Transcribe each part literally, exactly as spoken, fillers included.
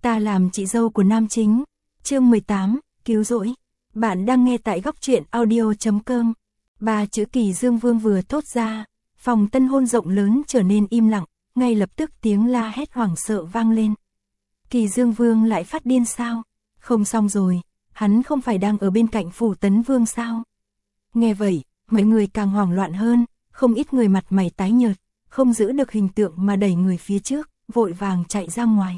Ta làm chị dâu của nam chính. Chương mười tám, cứu rỗi. Bạn đang nghe tại góc truyện audio chấm com. Ba chữ Kỳ Dương Vương vừa thốt ra, phòng tân hôn rộng lớn trở nên im lặng, ngay lập tức tiếng la hét hoảng sợ vang lên. Kỳ Dương Vương lại phát điên sao? Không xong rồi, hắn không phải đang ở bên cạnh Phủ Tấn Vương sao? Nghe vậy, mọi người càng hoảng loạn hơn, không ít người mặt mày tái nhợt, không giữ được hình tượng mà đẩy người phía trước, vội vàng chạy ra ngoài.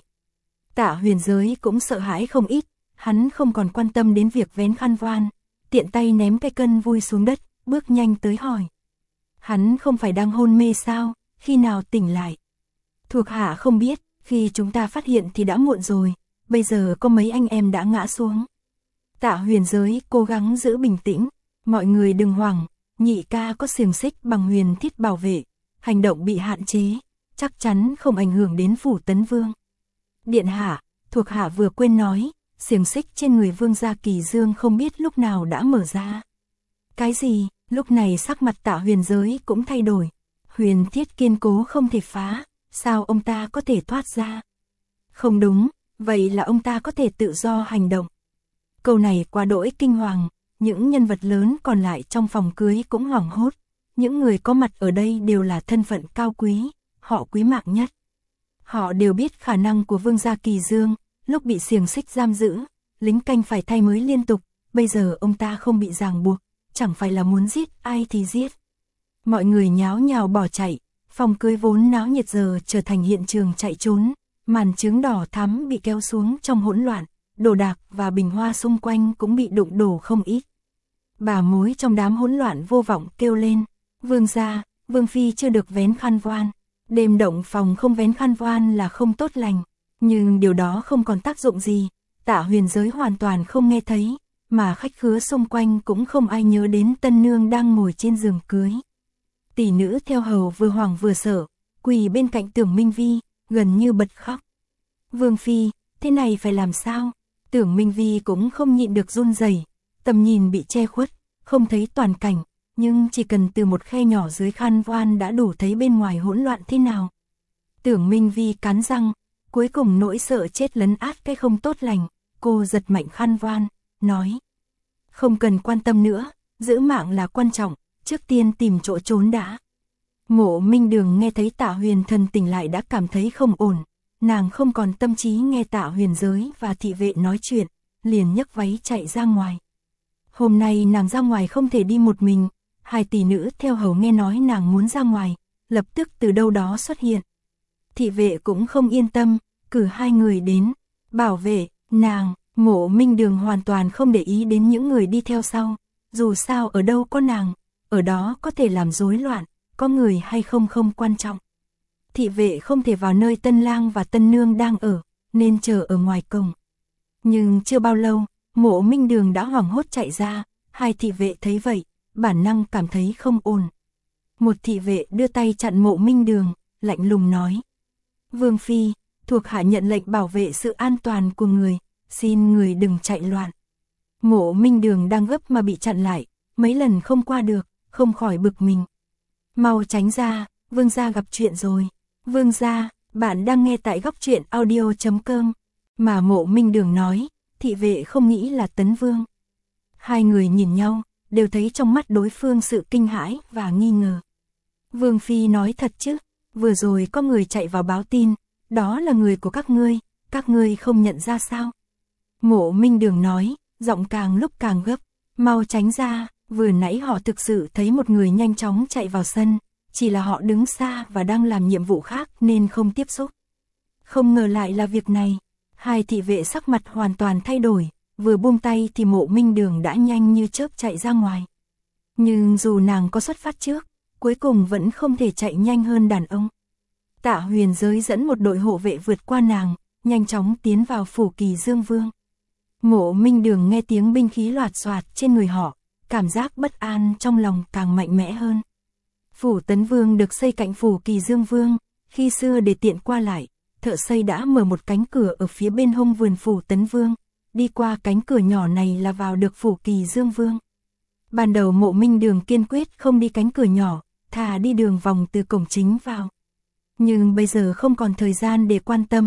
Tạ Huyền Giới cũng sợ hãi không ít, hắn không còn quan tâm đến việc vén khăn voan, tiện tay ném cái cân vui xuống đất, bước nhanh tới hỏi. Hắn không phải đang hôn mê sao, khi nào tỉnh lại? Thuộc hạ không biết, khi chúng ta phát hiện thì đã muộn rồi, bây giờ có mấy anh em đã ngã xuống. Tạ Huyền Giới cố gắng giữ bình tĩnh, mọi người đừng hoảng, nhị ca có xiềng xích bằng huyền thiết bảo vệ, hành động bị hạn chế, chắc chắn không ảnh hưởng đến Phủ Tấn Vương. Điện hạ, thuộc hạ vừa quên nói, xiềng xích trên người vương gia Kỳ Dương không biết lúc nào đã mở ra. Cái gì? Lúc này sắc mặt Tạ Huyền Giới cũng thay đổi. Huyền thiết kiên cố không thể phá, sao ông ta có thể thoát ra? Không đúng, vậy là ông ta có thể tự do hành động. Câu này quá đỗi kinh hoàng, những nhân vật lớn còn lại trong phòng cưới cũng hoảng hốt. Những người có mặt ở đây đều là thân phận cao quý, họ quý mạng nhất. Họ đều biết khả năng của vương gia Kỳ Dương, lúc bị xiềng xích giam giữ, lính canh phải thay mới liên tục, bây giờ ông ta không bị ràng buộc, chẳng phải là muốn giết ai thì giết. Mọi người nháo nhào bỏ chạy, phòng cưới vốn náo nhiệt giờ trở thành hiện trường chạy trốn, màn trướng đỏ thắm bị kéo xuống trong hỗn loạn, đồ đạc và bình hoa xung quanh cũng bị đụng đổ không ít. Bà mối trong đám hỗn loạn vô vọng kêu lên, vương gia, vương phi chưa được vén khăn voan. Đêm động phòng không vén khăn voan là không tốt lành, nhưng điều đó không còn tác dụng gì, Tạ Huyền Giới hoàn toàn không nghe thấy, mà khách khứa xung quanh cũng không ai nhớ đến tân nương đang ngồi trên giường cưới. Tỷ nữ theo hầu vừa hoảng vừa sợ, quỳ bên cạnh Tưởng Minh Vi, gần như bật khóc. Vương phi, thế này phải làm sao? Tưởng Minh Vi cũng không nhịn được run rẩy, tầm nhìn bị che khuất, không thấy toàn cảnh. Nhưng chỉ cần từ một khe nhỏ dưới khăn voan đã đủ thấy bên ngoài hỗn loạn thế nào. Tưởng Minh Vi cắn răng, cuối cùng nỗi sợ chết lấn át cái không tốt lành, cô giật mạnh khăn voan, nói. Không cần quan tâm nữa, giữ mạng là quan trọng, trước tiên tìm chỗ trốn đã. Mộ Minh Đường nghe thấy Tạ Huyền Thần tỉnh lại đã cảm thấy không ổn, nàng không còn tâm trí nghe Tạ Huyền Giới và thị vệ nói chuyện, liền nhấc váy chạy ra ngoài. Hôm nay nàng ra ngoài không thể đi một mình. Hai tỷ nữ theo hầu nghe nói nàng muốn ra ngoài, lập tức từ đâu đó xuất hiện. Thị vệ cũng không yên tâm, cử hai người đến, bảo vệ, nàng. Mộ Minh Đường hoàn toàn không để ý đến những người đi theo sau, dù sao ở đâu có nàng, ở đó có thể làm rối loạn, có người hay không không quan trọng. Thị vệ không thể vào nơi tân lang và tân nương đang ở, nên chờ ở ngoài cổng. Nhưng chưa bao lâu, Mộ Minh Đường đã hoảng hốt chạy ra, hai thị vệ thấy vậy, bản năng cảm thấy không ổn. Một thị vệ đưa tay chặn Mộ Minh Đường, lạnh lùng nói. Vương phi, thuộc hạ nhận lệnh bảo vệ sự an toàn của người, xin người đừng chạy loạn. Mộ Minh Đường đang gấp mà bị chặn lại, mấy lần không qua được, không khỏi bực mình. Mau tránh ra, vương gia gặp chuyện rồi. Vương gia, bạn đang nghe tại góc truyện audio chấm com. Mà Mộ Minh Đường nói, thị vệ không nghĩ là Tấn Vương. Hai người nhìn nhau, đều thấy trong mắt đối phương sự kinh hãi và nghi ngờ. Vương phi nói thật chứ, vừa rồi có người chạy vào báo tin, đó là người của các ngươi, các ngươi không nhận ra sao? Mộ Minh Đường nói, giọng càng lúc càng gấp, mau tránh ra, vừa nãy họ thực sự thấy một người nhanh chóng chạy vào sân, chỉ là họ đứng xa và đang làm nhiệm vụ khác nên không tiếp xúc. Không ngờ lại là việc này, hai thị vệ sắc mặt hoàn toàn thay đổi, vừa buông tay thì Mộ Minh Đường đã nhanh như chớp chạy ra ngoài. Nhưng dù nàng có xuất phát trước, cuối cùng vẫn không thể chạy nhanh hơn đàn ông. Tạ Huyền Giới dẫn một đội hộ vệ vượt qua nàng, nhanh chóng tiến vào phủ Kỳ Dương Vương. Mộ Minh Đường nghe tiếng binh khí loạt xoạt trên người họ, cảm giác bất an trong lòng càng mạnh mẽ hơn. Phủ Tấn Vương được xây cạnh phủ Kỳ Dương Vương, khi xưa để tiện qua lại, thợ xây đã mở một cánh cửa ở phía bên hông vườn phủ Tấn Vương, đi qua cánh cửa nhỏ này là vào được phủ Kỳ Dương Vương. Ban đầu Mộ Minh Đường kiên quyết không đi cánh cửa nhỏ, thà đi đường vòng từ cổng chính vào. Nhưng bây giờ không còn thời gian để quan tâm,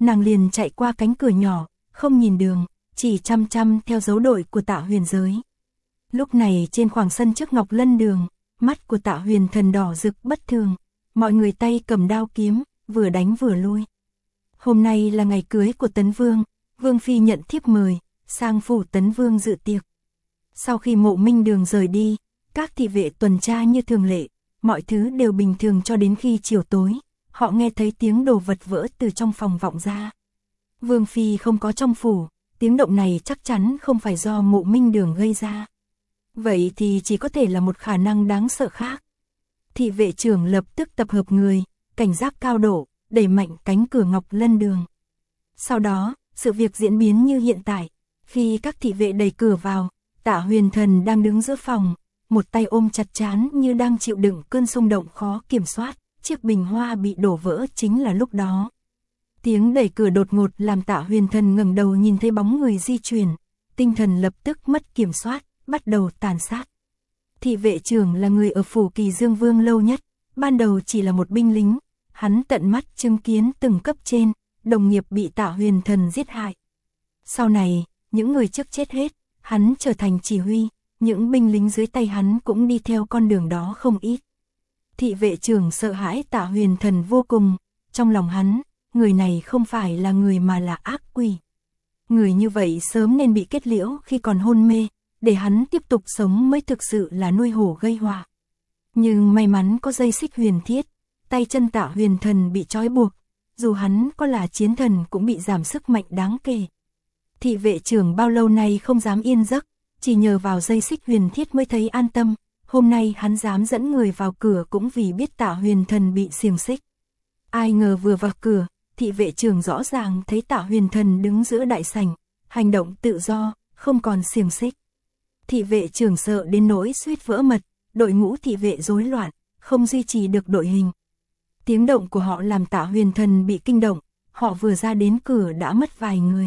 nàng liền chạy qua cánh cửa nhỏ, không nhìn đường, chỉ chăm chăm theo dấu đội của Tạ Huyền Giới. Lúc này trên khoảng sân trước Ngọc Lân Đường, mắt của Tạ Huyền Thần đỏ rực bất thường, mọi người tay cầm đao kiếm, vừa đánh vừa lui. Hôm nay là ngày cưới của Tấn Vương, Vương Phi nhận thiếp mời, sang phủ Tấn Vương dự tiệc. Sau khi Mộ Minh Đường rời đi, các thị vệ tuần tra như thường lệ, mọi thứ đều bình thường cho đến khi chiều tối, họ nghe thấy tiếng đồ vật vỡ từ trong phòng vọng ra. Vương Phi không có trong phủ, tiếng động này chắc chắn không phải do Mộ Minh Đường gây ra. Vậy thì chỉ có thể là một khả năng đáng sợ khác. Thị vệ trưởng lập tức tập hợp người, cảnh giác cao độ, đẩy mạnh cánh cửa Ngọc Lân Đường. Sau đó, sự việc diễn biến như hiện tại. Khi các thị vệ đẩy cửa vào, Tạ Huyền Thần đang đứng giữa phòng, một tay ôm chặt trán như đang chịu đựng cơn xung động khó kiểm soát. Chiếc bình hoa bị đổ vỡ chính là lúc đó. Tiếng đẩy cửa đột ngột làm Tạ Huyền Thần ngẩng đầu nhìn thấy bóng người di chuyển, tinh thần lập tức mất kiểm soát, bắt đầu tàn sát. Thị vệ trưởng là người ở phủ Kỳ Dương Vương lâu nhất, ban đầu chỉ là một binh lính, hắn tận mắt chứng kiến từng cấp trên, đồng nghiệp bị Tạ Huyền Thần giết hại. Sau này, những người trước chết hết, hắn trở thành chỉ huy, những binh lính dưới tay hắn cũng đi theo con đường đó không ít. Thị vệ trưởng sợ hãi Tạ Huyền Thần vô cùng, trong lòng hắn, người này không phải là người mà là ác quỷ. Người như vậy sớm nên bị kết liễu khi còn hôn mê, để hắn tiếp tục sống mới thực sự là nuôi hổ gây họa. Nhưng may mắn có dây xích huyền thiết, tay chân Tạ Huyền Thần bị trói buộc, dù hắn có là chiến thần cũng bị giảm sức mạnh đáng kể. Thị vệ trưởng bao lâu nay không dám yên giấc, chỉ nhờ vào dây xích huyền thiết mới thấy an tâm. Hôm nay hắn dám dẫn người vào cửa cũng vì biết Tạ Huyền Thần bị xiềng xích. Ai ngờ vừa vào cửa, thị vệ trưởng rõ ràng thấy Tạ Huyền Thần đứng giữa đại sảnh, hành động tự do, không còn xiềng xích. Thị vệ trưởng sợ đến nỗi suýt vỡ mật, đội ngũ thị vệ rối loạn, không duy trì được đội hình. Tiếng động của họ làm Tạ Huyền Thần bị kinh động, họ vừa ra đến cửa đã mất vài người.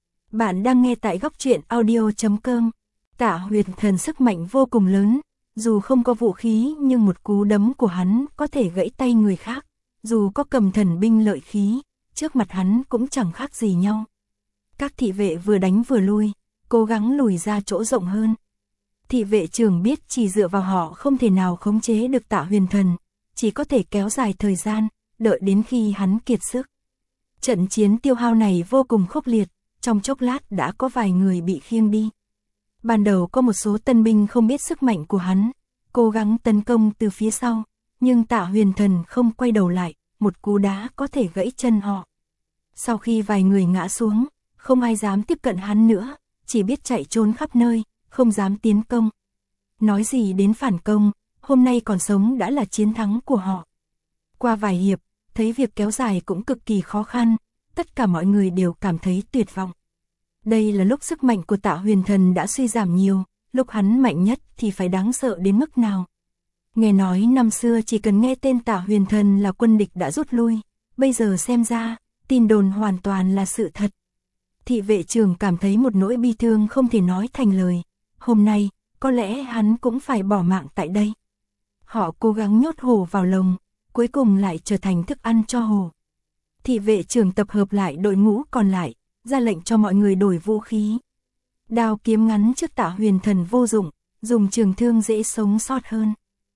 Bạn đang nghe tại góc truyện audio chấm com. Tạ Huyền Thần sức mạnh vô cùng lớn, dù không có vũ khí nhưng một cú đấm của hắn có thể gãy tay người khác, dù có cầm thần binh lợi khí, trước mặt hắn cũng chẳng khác gì nhau. Các thị vệ vừa đánh vừa lui, cố gắng lùi ra chỗ rộng hơn. Thị vệ trưởng biết chỉ dựa vào họ không thể nào khống chế được Tạ Huyền Thần, chỉ có thể kéo dài thời gian, đợi đến khi hắn kiệt sức. Trận chiến tiêu hao này vô cùng khốc liệt, trong chốc lát đã có vài người bị khiêng đi. Ban đầu có một số tân binh không biết sức mạnh của hắn, cố gắng tấn công từ phía sau, nhưng Tạ Huyền Thần không quay đầu lại, một cú đá có thể gãy chân họ. Sau khi vài người ngã xuống, không ai dám tiếp cận hắn nữa, chỉ biết chạy trốn khắp nơi, không dám tiến công. Nói gì đến phản công, hôm nay còn sống đã là chiến thắng của họ. Qua vài hiệp, thấy việc kéo dài cũng cực kỳ khó khăn, tất cả mọi người đều cảm thấy tuyệt vọng. Đây là lúc sức mạnh của Tạ Huyền Thần đã suy giảm nhiều, lúc hắn mạnh nhất thì phải đáng sợ đến mức nào. Nghe nói năm xưa chỉ cần nghe tên Tạ Huyền Thần là quân địch đã rút lui, bây giờ xem ra, tin đồn hoàn toàn là sự thật. Thị vệ trưởng cảm thấy một nỗi bi thương không thể nói thành lời, hôm nay, có lẽ hắn cũng phải bỏ mạng tại đây. Họ cố gắng nhốt hổ vào lồng, cuối cùng lại trở thành thức ăn cho hổ. Thị vệ trưởng tập hợp lại đội ngũ còn lại, ra lệnh cho mọi người đổi vũ khí. Đao kiếm ngắn trước Tạ Huyền Thần vô dụng, dùng trường thương dễ sống sót hơn.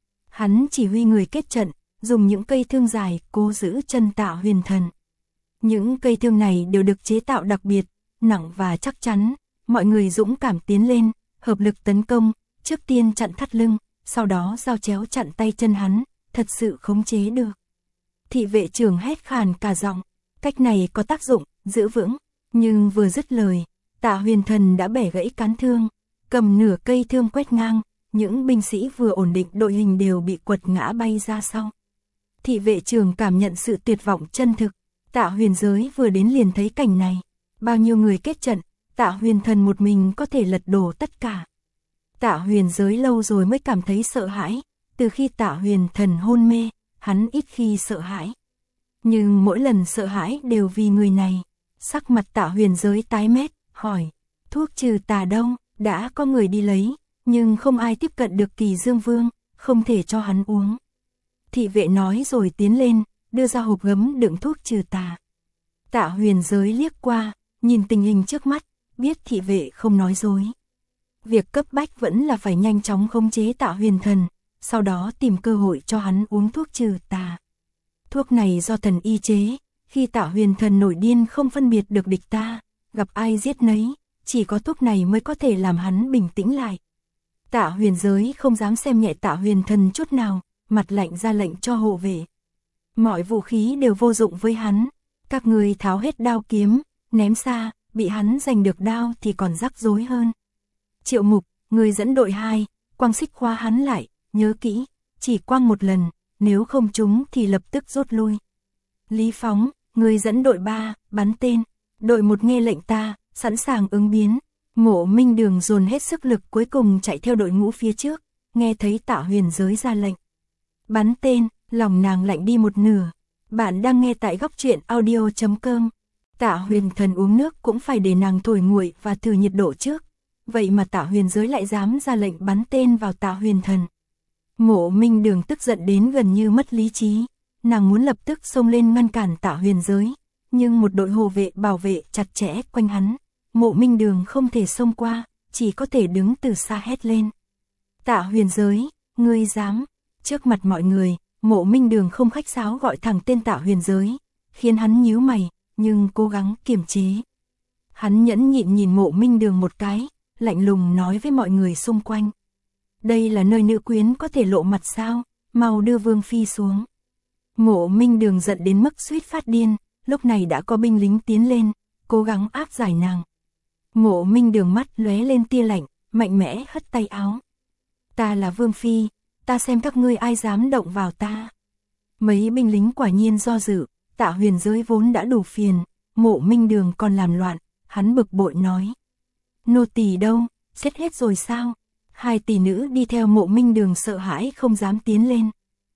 Hắn chỉ huy người kết trận, dùng những cây thương dài cố giữ chân Tạ Huyền Thần. Những cây thương này đều được chế tạo đặc biệt, nặng và chắc chắn, mọi người dũng cảm tiến lên, hợp lực tấn công, trước tiên chặn thắt lưng, sau đó giao chéo chặn tay chân hắn, thật sự khống chế được. Thị vệ trưởng hét khàn cả giọng, cách này có tác dụng, giữ vững, nhưng vừa dứt lời, Tạ Huyền Thần đã bẻ gãy cán thương, cầm nửa cây thương quét ngang, những binh sĩ vừa ổn định đội hình đều bị quật ngã bay ra sau. Thị vệ trưởng cảm nhận sự tuyệt vọng chân thực, Tạ Huyền Giới vừa đến liền thấy cảnh này, bao nhiêu người kết trận, Tạ Huyền Thần một mình có thể lật đổ tất cả. Tạ Huyền Giới lâu rồi mới cảm thấy sợ hãi, từ khi Tạ Huyền Thần hôn mê, hắn ít khi sợ hãi. Nhưng mỗi lần sợ hãi đều vì người này. Sắc mặt Tạ Huyền Giới tái mét, hỏi, thuốc trừ tà đâu, đã có người đi lấy, nhưng không ai tiếp cận được Kỳ Dương Vương, không thể cho hắn uống. Thị vệ nói rồi tiến lên, đưa ra hộp gấm đựng thuốc trừ tà. Tạ Huyền Giới liếc qua, nhìn tình hình trước mắt, biết thị vệ không nói dối. Việc cấp bách vẫn là phải nhanh chóng khống chế Tạ Huyền Thần, sau đó tìm cơ hội cho hắn uống thuốc trừ tà. Thuốc này do thần y chế, khi Tạ Huyền Thần nổi điên không phân biệt được địch ta, gặp ai giết nấy, chỉ có thuốc này mới có thể làm hắn bình tĩnh lại. Tạ Huyền Giới không dám xem nhẹ Tạ Huyền Thần chút nào, mặt lạnh ra lệnh cho hộ vệ. Mọi vũ khí đều vô dụng với hắn, các người tháo hết đao kiếm, ném xa, bị hắn giành được đao thì còn rắc rối hơn. Triệu Mục, người dẫn đội hai, quăng xích khóa hắn lại, nhớ kỹ, chỉ quăng một lần, nếu không trúng thì lập tức rút lui. Lý Phóng, người dẫn đội ba, bắn tên, đội một nghe lệnh ta, sẵn sàng ứng biến. Mộ Minh Đường dồn hết sức lực cuối cùng chạy theo đội ngũ phía trước, nghe thấy Tạ Huyền Giới ra lệnh. Bắn tên, lòng nàng lạnh đi một nửa. Bạn đang nghe tại góc truyện audio chấm com. Tạ Huyền Thần uống nước cũng phải để nàng thổi nguội và thử nhiệt độ trước. Vậy mà Tạ Huyền Giới lại dám ra lệnh bắn tên vào Tạ Huyền Thần. Mộ Minh Đường tức giận đến gần như mất lý trí. Nàng muốn lập tức xông lên ngăn cản Tạ Huyền Giới, nhưng một đội hộ vệ bảo vệ chặt chẽ quanh hắn. Mộ Minh Đường không thể xông qua, chỉ có thể đứng từ xa hét lên. Tạ Huyền Giới, ngươi dám. Trước mặt mọi người, Mộ Minh Đường không khách sáo gọi thẳng tên Tạ Huyền Giới, khiến hắn nhíu mày, nhưng cố gắng kiềm chế. Hắn nhẫn nhịn nhìn Mộ Minh Đường một cái, lạnh lùng nói với mọi người xung quanh. Đây là nơi nữ quyến có thể lộ mặt sao, mau đưa Vương Phi xuống. Mộ Minh Đường giận đến mức suýt phát điên, lúc này đã có binh lính tiến lên, cố gắng áp giải nàng. Mộ Minh Đường mắt lóe lên tia lạnh, mạnh mẽ hất tay áo. Ta là Vương Phi, ta xem các ngươi ai dám động vào ta. Mấy binh lính quả nhiên do dự, Tạ Huyền Giới vốn đã đủ phiền, Mộ Minh Đường còn làm loạn, hắn bực bội nói. Nô tỳ đâu, chết hết rồi sao? Hai tỷ nữ đi theo Mộ Minh Đường sợ hãi không dám tiến lên.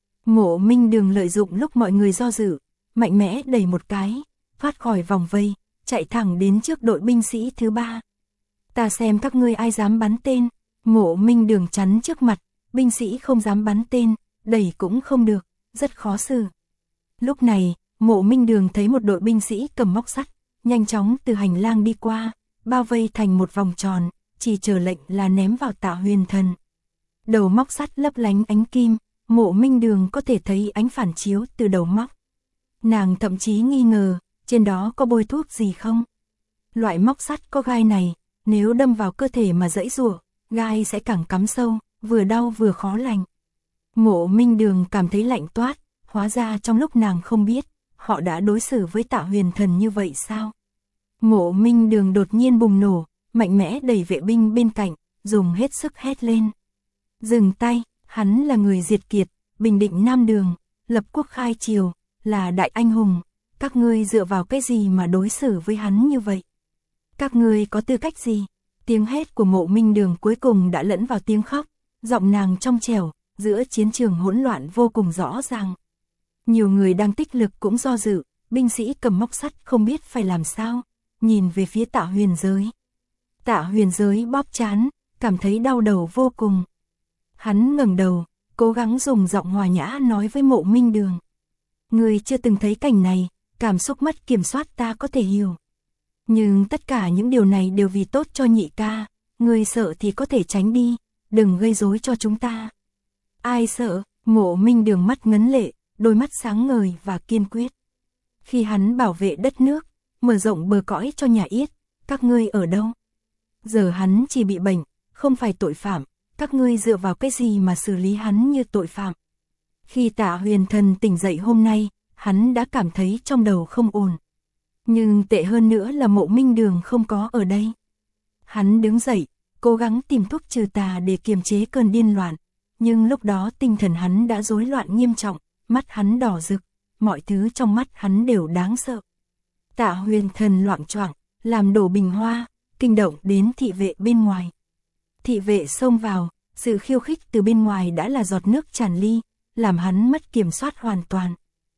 Mộ Minh Đường lợi dụng lúc mọi người do dự, mạnh mẽ đẩy một cái, thoát khỏi vòng vây, chạy thẳng đến trước đội binh sĩ thứ ba. Ta xem các ngươi ai dám bắn tên. Mộ Minh Đường chắn trước mặt, binh sĩ không dám bắn tên, đẩy cũng không được, rất khó xử. Lúc này, Mộ Minh Đường thấy một đội binh sĩ cầm móc sắt, nhanh chóng từ hành lang đi qua, bao vây thành một vòng tròn, chỉ chờ lệnh là ném vào Tạ Huyền Thần. Đầu móc sắt lấp lánh ánh kim, Mộ Minh Đường có thể thấy ánh phản chiếu từ đầu móc. Nàng thậm chí nghi ngờ, trên đó có bôi thuốc gì không? Loại móc sắt có gai này, nếu đâm vào cơ thể mà giãy giụa, gai sẽ càng cắm sâu, vừa đau vừa khó lành. Mộ Minh Đường cảm thấy lạnh toát, hóa ra trong lúc nàng không biết, họ đã đối xử với Tạ Huyền Thần như vậy sao? Mộ Minh Đường đột nhiên bùng nổ, mạnh mẽ đẩy vệ binh bên cạnh, dùng hết sức hét lên. Dừng tay, hắn là người diệt kiệt, bình định Nam Đường, lập quốc khai triều, là đại anh hùng, các ngươi dựa vào cái gì mà đối xử với hắn như vậy? Các ngươi có tư cách gì? Tiếng hét của Mộ Minh Đường cuối cùng đã lẫn vào tiếng khóc, giọng nàng trong trẻo, giữa chiến trường hỗn loạn vô cùng rõ ràng. Nhiều người đang tích lực cũng do dự, binh sĩ cầm móc sắt không biết phải làm sao, nhìn về phía Tạ Huyền Giới. Tạ Huyền Giới bóp trán, cảm thấy đau đầu vô cùng. Hắn ngẩng đầu, cố gắng dùng giọng hòa nhã nói với Mộ Minh Đường. Người chưa từng thấy cảnh này, cảm xúc mất kiểm soát ta có thể hiểu. Nhưng tất cả những điều này đều vì tốt cho nhị ca, người sợ thì có thể tránh đi, đừng gây rối cho chúng ta. Ai sợ? Mộ Minh Đường mắt ngấn lệ, đôi mắt sáng ngời và kiên quyết. Khi hắn bảo vệ đất nước, mở rộng bờ cõi cho nhà Yết, các ngươi ở đâu? Giờ hắn chỉ bị bệnh, không phải tội phạm, các ngươi dựa vào cái gì mà xử lý hắn như tội phạm? Khi Tạ Huyền Thần tỉnh dậy hôm nay, hắn đã cảm thấy trong đầu không ổn. Nhưng tệ hơn nữa là Mộ Minh Đường không có ở đây. Hắn đứng dậy, cố gắng tìm thuốc trừ tà để kiềm chế cơn điên loạn. Nhưng lúc đó tinh thần hắn đã rối loạn nghiêm trọng, mắt hắn đỏ rực, mọi thứ trong mắt hắn đều đáng sợ. Tạ Huyền Thần loạng choạng, làm đổ bình hoa, kinh động đến thị vệ bên ngoài. Thị vệ xông vào, sự khiêu khích từ bên ngoài đã là giọt nước tràn ly, làm hắn mất kiểm soát hoàn toàn.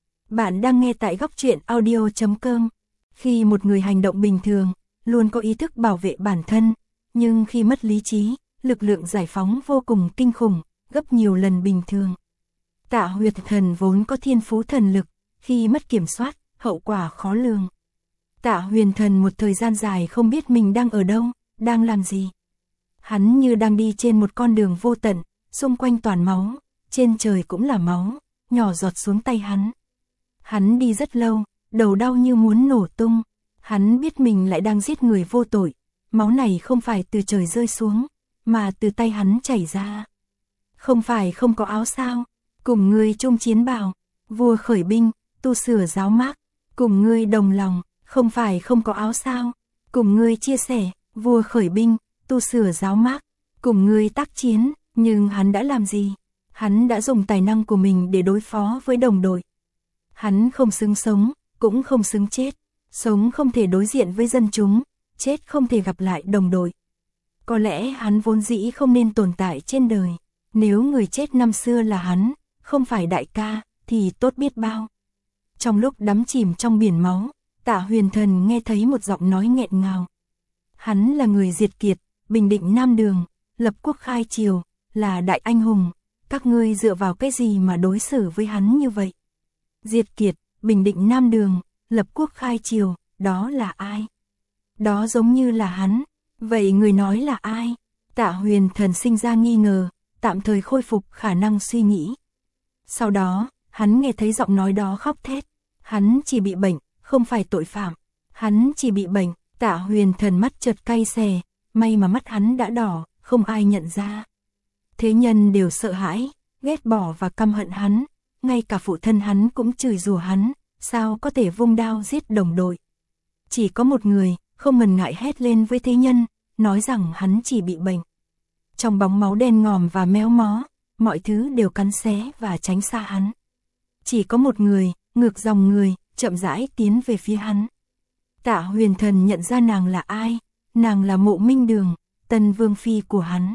Bạn đang nghe tại góc truyện audio chấm com. Khi một người hành động bình thường, luôn có ý thức bảo vệ bản thân, nhưng khi mất lý trí, lực lượng giải phóng vô cùng kinh khủng, gấp nhiều lần bình thường. Tạ Huyền Thần vốn có thiên phú thần lực, khi mất kiểm soát, hậu quả khó lường. Tạ Huyền Thần một thời gian dài không biết mình đang ở đâu, đang làm gì. Hắn như đang đi trên một con đường vô tận, xung quanh toàn máu, trên trời cũng là máu, nhỏ giọt xuống tay hắn. Hắn đi rất lâu, đầu đau như muốn nổ tung, hắn biết mình lại đang giết người vô tội, máu này không phải từ trời rơi xuống, mà từ tay hắn chảy ra. Không phải không có áo sao, cùng ngươi chung chiến bào, vua khởi binh, tu sửa giáo mác, cùng ngươi đồng lòng, không phải không có áo sao, cùng ngươi chia sẻ, vua khởi binh, tu sửa giáo mác, cùng ngươi tác chiến, nhưng hắn đã làm gì? Hắn đã dùng tài năng của mình để đối phó với đồng đội. Hắn không xứng sống, cũng không xứng chết, sống không thể đối diện với dân chúng, chết không thể gặp lại đồng đội. Có lẽ hắn vốn dĩ không nên tồn tại trên đời, nếu người chết năm xưa là hắn, không phải đại ca, thì tốt biết bao. Trong lúc đắm chìm trong biển máu, Tạ Huyền Thần nghe thấy một giọng nói nghẹn ngào. Hắn là người diệt Kiệt, bình định Nam Đường, lập quốc khai triều, là đại anh hùng, các ngươi dựa vào cái gì mà đối xử với hắn như vậy? Diệt Kiệt, bình định Nam Đường, lập quốc khai triều, đó là ai? Đó giống như là hắn, vậy người nói là ai? Tạ Huyền Thần sinh ra nghi ngờ, tạm thời khôi phục khả năng suy nghĩ. Sau đó, hắn nghe thấy giọng nói đó khóc thét, hắn chỉ bị bệnh, không phải tội phạm, hắn chỉ bị bệnh. Tạ Huyền Thần mắt chợt cay xè, may mà mắt hắn đã đỏ, không ai nhận ra. Thế nhân đều sợ hãi, ghét bỏ và căm hận hắn, ngay cả phụ thân hắn cũng chửi rủa hắn, sao có thể vung đao giết đồng đội. Chỉ có một người, không ngần ngại hét lên với thế nhân, nói rằng hắn chỉ bị bệnh. Trong bóng máu đen ngòm và méo mó, mọi thứ đều cắn xé và tránh xa hắn. Chỉ có một người, ngược dòng người, chậm rãi tiến về phía hắn. Tạ Huyền Thần nhận ra nàng là ai, nàng là Mộ Minh Đường, tân vương phi của hắn.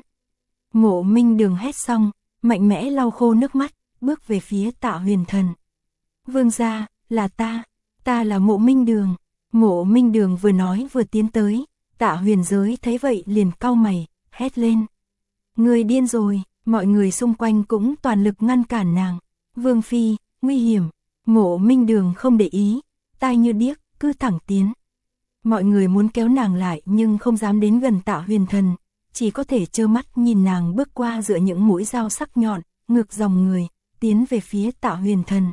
Mộ Minh Đường hét xong, mạnh mẽ lau khô nước mắt, bước về phía Tạ Huyền Thần. Vương gia, là ta, ta là Mộ Minh Đường. Mộ Minh Đường vừa nói vừa tiến tới, Tạ Huyền Giới thấy vậy liền cau mày, hét lên. Người điên rồi, mọi người xung quanh cũng toàn lực ngăn cản nàng. Vương phi, nguy hiểm. Mộ Minh Đường không để ý, tai như điếc, cứ thẳng tiến. Mọi người muốn kéo nàng lại nhưng không dám đến gần Tạ Huyền Thần, chỉ có thể trơ mắt nhìn nàng bước qua giữa những mũi dao sắc nhọn, ngược dòng người, tiến về phía Tạ Huyền Thần.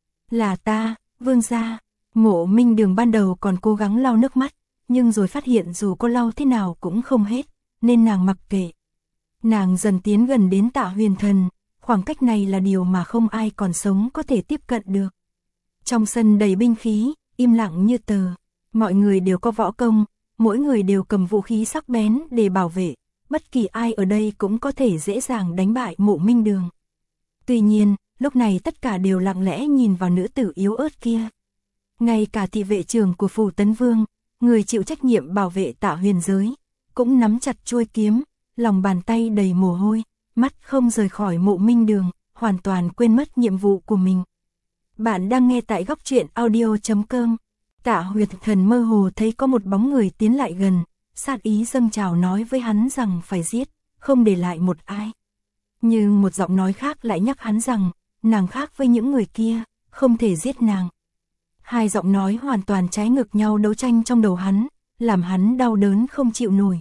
Là ta, vương gia. Mộ Minh Đường ban đầu còn cố gắng lau nước mắt, nhưng rồi phát hiện dù có lau thế nào cũng không hết, nên nàng mặc kệ. Nàng dần tiến gần đến Tạ Huyền Thần, khoảng cách này là điều mà không ai còn sống có thể tiếp cận được. Trong sân đầy binh khí, im lặng như tờ, mọi người đều có võ công, mỗi người đều cầm vũ khí sắc bén để bảo vệ, bất kỳ ai ở đây cũng có thể dễ dàng đánh bại Mộ Minh Đường. Tuy nhiên, lúc này tất cả đều lặng lẽ nhìn vào nữ tử yếu ớt kia. Ngay cả thị vệ trưởng của phủ Tấn Vương, người chịu trách nhiệm bảo vệ Tạ Huyền Giới, cũng nắm chặt chuôi kiếm, lòng bàn tay đầy mồ hôi, mắt không rời khỏi Mộ Minh Đường, hoàn toàn quên mất nhiệm vụ của mình. Bạn đang nghe tại góc truyện audio chấm com. Tạ Huyền Thần mơ hồ thấy có một bóng người tiến lại gần, sát ý dâng trào nói với hắn rằng phải giết, không để lại một ai. Nhưng một giọng nói khác lại nhắc hắn rằng, nàng khác với những người kia, không thể giết nàng. Hai giọng nói hoàn toàn trái ngược nhau đấu tranh trong đầu hắn, làm hắn đau đớn không chịu nổi.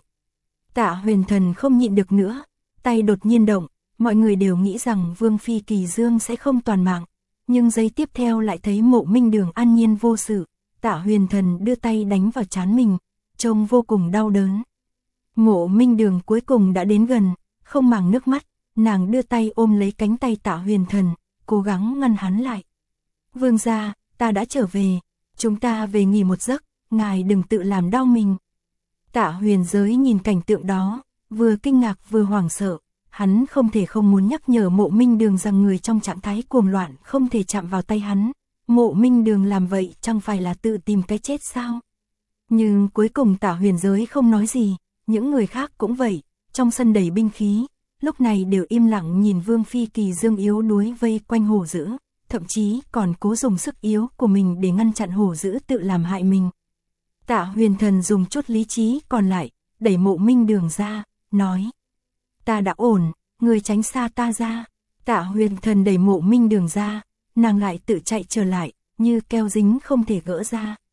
Tạ Huyền Thần không nhịn được nữa, tay đột nhiên động, mọi người đều nghĩ rằng Vương Phi Kỳ Dương sẽ không toàn mạng, nhưng giây tiếp theo lại thấy Mộ Minh Đường an nhiên vô sự. Tạ Huyền Thần đưa tay đánh vào trán mình, trông vô cùng đau đớn. Mộ Minh Đường cuối cùng đã đến gần, không màng nước mắt, nàng đưa tay ôm lấy cánh tay Tạ Huyền Thần, cố gắng ngăn hắn lại. Vương gia, ta đã trở về, chúng ta về nghỉ một giấc, ngài đừng tự làm đau mình. Tạ Huyền Giới nhìn cảnh tượng đó, vừa kinh ngạc vừa hoảng sợ, hắn không thể không muốn nhắc nhở Mộ Minh Đường rằng người trong trạng thái cuồng loạn không thể chạm vào tay hắn. Mộ Minh Đường làm vậy chẳng phải là tự tìm cái chết sao? Nhưng cuối cùng Tạ Huyền Giới không nói gì, những người khác cũng vậy, trong sân đầy binh khí, lúc này đều im lặng nhìn Vương Phi Kỳ Dương yếu đuối vây quanh hổ dữ, thậm chí còn cố dùng sức yếu của mình để ngăn chặn hổ dữ tự làm hại mình. Tạ Huyền Thần dùng chút lý trí còn lại, đẩy Mộ Minh Đường ra, nói: ta đã ổn, người tránh xa ta ra. Tạ Huyền Thần đẩy Mộ Minh Đường ra, nàng lại tự chạy trở lại, như keo dính không thể gỡ ra.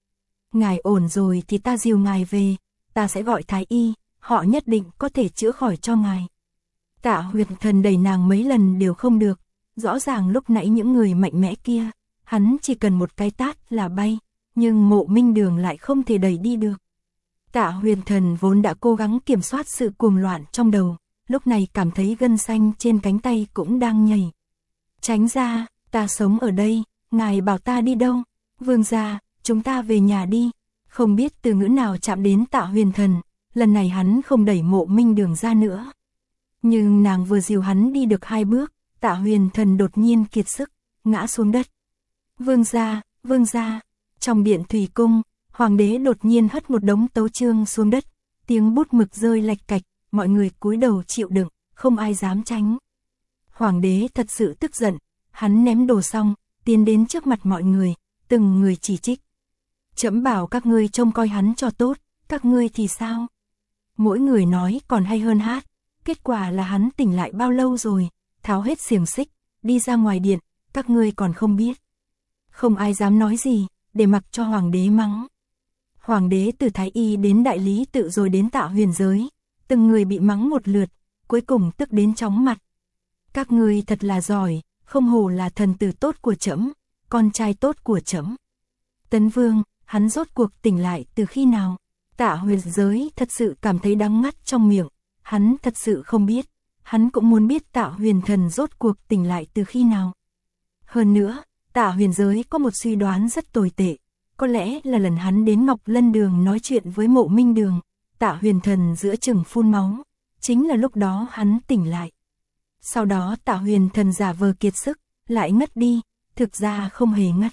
ngài ổn rồi thì ta dìu ngài về, ta sẽ gọi thái y, họ nhất định có thể chữa khỏi cho ngài. Tạ Huyền Thần đẩy nàng mấy lần đều không được, rõ ràng lúc nãy những người mạnh mẽ kia, hắn chỉ cần một cái tát là bay, nhưng Mộ Minh Đường lại không thể đẩy đi được. Tạ Huyền Thần vốn đã cố gắng kiểm soát sự cuồng loạn trong đầu, lúc này cảm thấy gân xanh trên cánh tay cũng đang nhảy. Tránh ra, ta sống ở đây, ngài bảo ta đi đâu? Vương gia, chúng ta về nhà đi. Không biết từ ngữ nào chạm đến Tạ Huyền Thần, lần này hắn không đẩy Mộ Minh Đường ra nữa. Nhưng nàng vừa dìu hắn đi được hai bước, Tạ Huyền Thần đột nhiên kiệt sức, ngã xuống đất. Vương gia, vương gia, trong điện thủy cung, hoàng đế đột nhiên hất một đống tấu chương xuống đất, tiếng bút mực rơi lạch cạch, mọi người cúi đầu chịu đựng, không ai dám tránh. Hoàng đế thật sự tức giận, hắn ném đồ xong, tiến đến trước mặt mọi người, từng người chỉ trích. Trẫm bảo các ngươi trông coi hắn cho tốt, các ngươi thì sao? Mỗi người nói còn hay hơn hát, kết quả là hắn tỉnh lại bao lâu rồi, tháo hết xiềng xích, đi ra ngoài điện, các ngươi còn không biết. Không ai dám nói gì, để mặc cho hoàng đế mắng. Hoàng đế từ thái y đến đại lý tự rồi đến Tạ Huyền Giới, từng người bị mắng một lượt, cuối cùng tức đến chóng mặt. Các ngươi thật là giỏi, không hổ là thần tử tốt của trẫm, con trai tốt của trẫm. Tấn Vương, hắn rốt cuộc tỉnh lại từ khi nào? Tạ Huyền Giới thật sự cảm thấy đắng ngắt trong miệng, hắn thật sự không biết, hắn cũng muốn biết Tạ Huyền Thần rốt cuộc tỉnh lại từ khi nào. Hơn nữa, Tạ Huyền Giới có một suy đoán rất tồi tệ, có lẽ là lần hắn đến Ngọc Lân Đường nói chuyện với Mộ Minh Đường, Tạ Huyền Thần giữa chừng phun máu, chính là lúc đó hắn tỉnh lại. Sau đó Tạ Huyền Thần giả vờ kiệt sức, lại ngất đi, thực ra không hề ngất.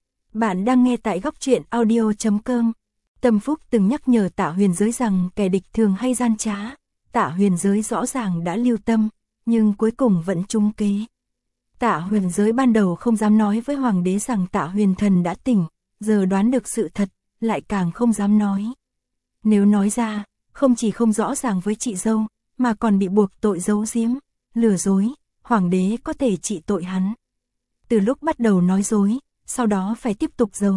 Bạn đang nghe tại góc truyện audio chấm com. Tâm Phúc từng nhắc nhở Tạ Huyền Giới rằng kẻ địch thường hay gian trá, Tạ Huyền Giới rõ ràng đã lưu tâm, nhưng cuối cùng vẫn trúng kế. Tạ Huyền Giới ban đầu không dám nói với hoàng đế rằng Tạ Huyền Thần đã tỉnh, giờ đoán được sự thật, lại càng không dám nói. Nếu nói ra, không chỉ không rõ ràng với chị dâu, mà còn bị buộc tội giấu giếm, lừa dối, hoàng đế có thể trị tội hắn. Từ lúc bắt đầu nói dối, sau đó phải tiếp tục giấu.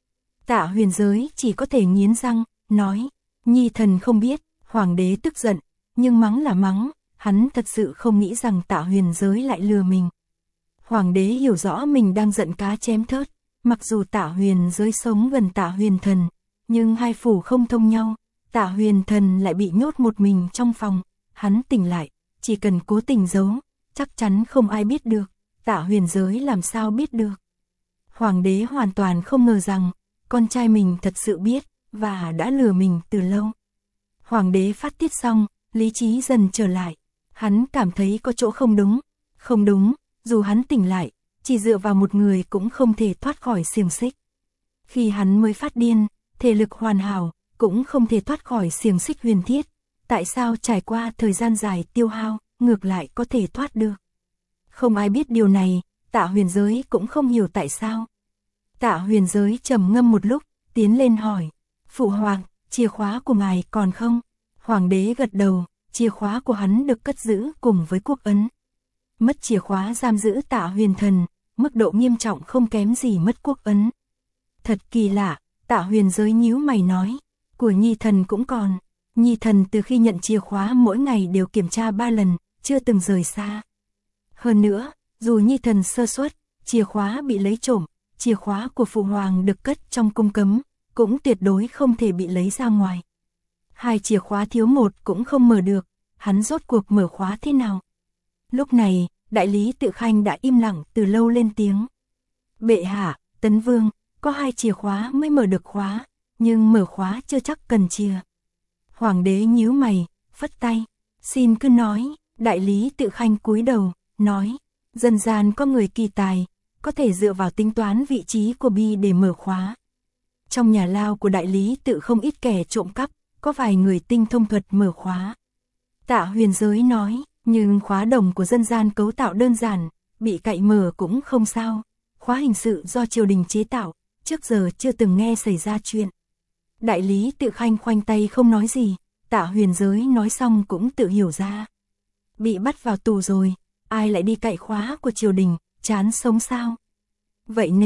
Tạ Huyền Giới chỉ có thể nghiến răng, nói, nhi thần không biết, hoàng đế tức giận, nhưng mắng là mắng, hắn thật sự không nghĩ rằng Tạ Huyền Giới lại lừa mình. Hoàng đế hiểu rõ mình đang giận cá chém thớt, mặc dù Tạ Huyền Giới sống gần Tạ Huyền Thần, nhưng hai phủ không thông nhau, Tạ Huyền Thần lại bị nhốt một mình trong phòng, hắn tỉnh lại, chỉ cần cố tình giấu, chắc chắn không ai biết được, Tạ Huyền Giới làm sao biết được. Hoàng đế hoàn toàn không ngờ rằng, con trai mình thật sự biết, và đã lừa mình từ lâu. Hoàng đế phát tiết xong, lý trí dần trở lại, hắn cảm thấy có chỗ không đúng, không đúng, dù hắn tỉnh lại, chỉ dựa vào một người cũng không thể thoát khỏi xiềng xích. Khi hắn mới phát điên, thể lực hoàn hảo, cũng không thể thoát khỏi xiềng xích huyền thiết, tại sao trải qua thời gian dài tiêu hao, ngược lại có thể thoát được. Không ai biết điều này, Tạ Huyền Giới cũng không hiểu tại sao. Tạ Huyền Giới trầm ngâm một lúc, tiến lên hỏi, phụ hoàng, chìa khóa của ngài còn không? Hoàng đế gật đầu, chìa khóa của hắn được cất giữ cùng với quốc ấn. Mất chìa khóa giam giữ Tạ Huyền Thần, mức độ nghiêm trọng không kém gì mất quốc ấn. Thật kỳ lạ, Tạ Huyền Giới nhíu mày nói, của nhi thần cũng còn. Nhi thần từ khi nhận chìa khóa mỗi ngày đều kiểm tra ba lần, chưa từng rời xa. Hơn nữa, dù nhi thần sơ suất, chìa khóa bị lấy trộm, chìa khóa của phụ hoàng được cất trong cung cấm, cũng tuyệt đối không thể bị lấy ra ngoài. Hai chìa khóa thiếu một cũng không mở được, hắn rốt cuộc mở khóa thế nào? Lúc này, đại lý Tự Khanh đã im lặng từ lâu lên tiếng. Bệ hạ, Tấn Vương, có hai chìa khóa mới mở được khóa, nhưng mở khóa chưa chắc cần chìa. Hoàng đế nhíu mày, phất tay, xin cứ nói. Đại lý Tự Khanh cúi đầu, nói, dân gian có người kỳ tài, có thể dựa vào tính toán vị trí của bi để mở khóa. Trong nhà lao của đại lý Tự không ít kẻ trộm cắp, có vài người tinh thông thuật mở khóa. Tạ Huyền Giới nói, nhưng khóa đồng của dân gian cấu tạo đơn giản, bị cậy mở cũng không sao. Khóa hình sự do triều đình chế tạo, trước giờ chưa từng nghe xảy ra chuyện. Đại lý Tự Khanh khoanh tay không nói gì, Tạ Huyền Giới nói xong cũng tự hiểu ra. Bị bắt vào tù rồi, ai lại đi cậy khóa của triều đình, chán sống sao? Vậy nên,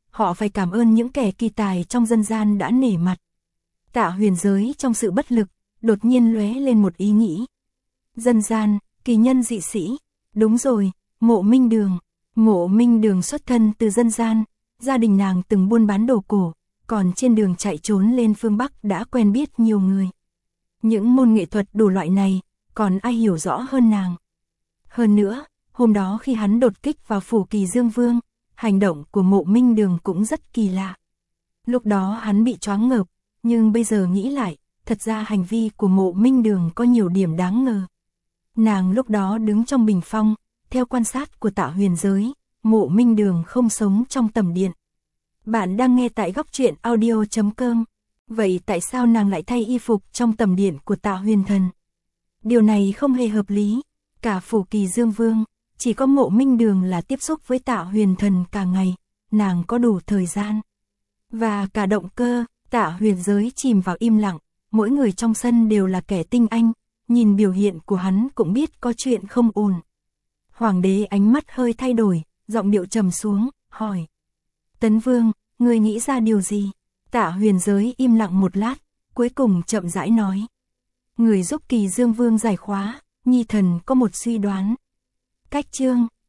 họ phải cảm ơn những kẻ kỳ tài trong dân gian đã nể mặt. Tạ Huyền Giới trong sự bất lực, đột nhiên lóe lên một ý nghĩ. Dân gian, kỳ nhân dị sĩ, đúng rồi, Mộ Minh Đường. Mộ Minh Đường xuất thân từ dân gian, gia đình nàng từng buôn bán đồ cổ, còn trên đường chạy trốn lên phương Bắc đã quen biết nhiều người. Những môn nghệ thuật đủ loại này, còn ai hiểu rõ hơn nàng. Hơn nữa, hôm đó khi hắn đột kích vào phủ Kỳ Dương Vương, hành động của Mộ Minh Đường cũng rất kỳ lạ. Lúc đó hắn bị choáng ngợp, nhưng bây giờ nghĩ lại, thật ra hành vi của Mộ Minh Đường có nhiều điểm đáng ngờ. Nàng lúc đó đứng trong bình phong, theo quan sát của Tạ Huyền Giới, Mộ Minh Đường không sống trong tầm điện. Bạn đang nghe tại góc truyện audio chấm com. Vậy tại sao nàng lại thay y phục trong tầm điện của Tạ Huyền Thần? Điều này không hề hợp lý. Cả phủ Kỳ Dương Vương, chỉ có Mộ Minh Đường là tiếp xúc với Tạ Huyền Thần cả ngày, nàng có đủ thời gian. Và cả động cơ, Tạ Huyền Giới chìm vào im lặng, mỗi người trong sân đều là kẻ tinh anh, nhìn biểu hiện của hắn cũng biết có chuyện không ổn. Hoàng đế ánh mắt hơi thay đổi, giọng điệu trầm xuống, hỏi. Tấn Vương, ngươi nghĩ ra điều gì? Tạ Huyền Giới im lặng một lát, cuối cùng chậm rãi nói. Người giúp Kỳ Dương Vương giải khóa, nhi thần có một suy đoán. Cách chương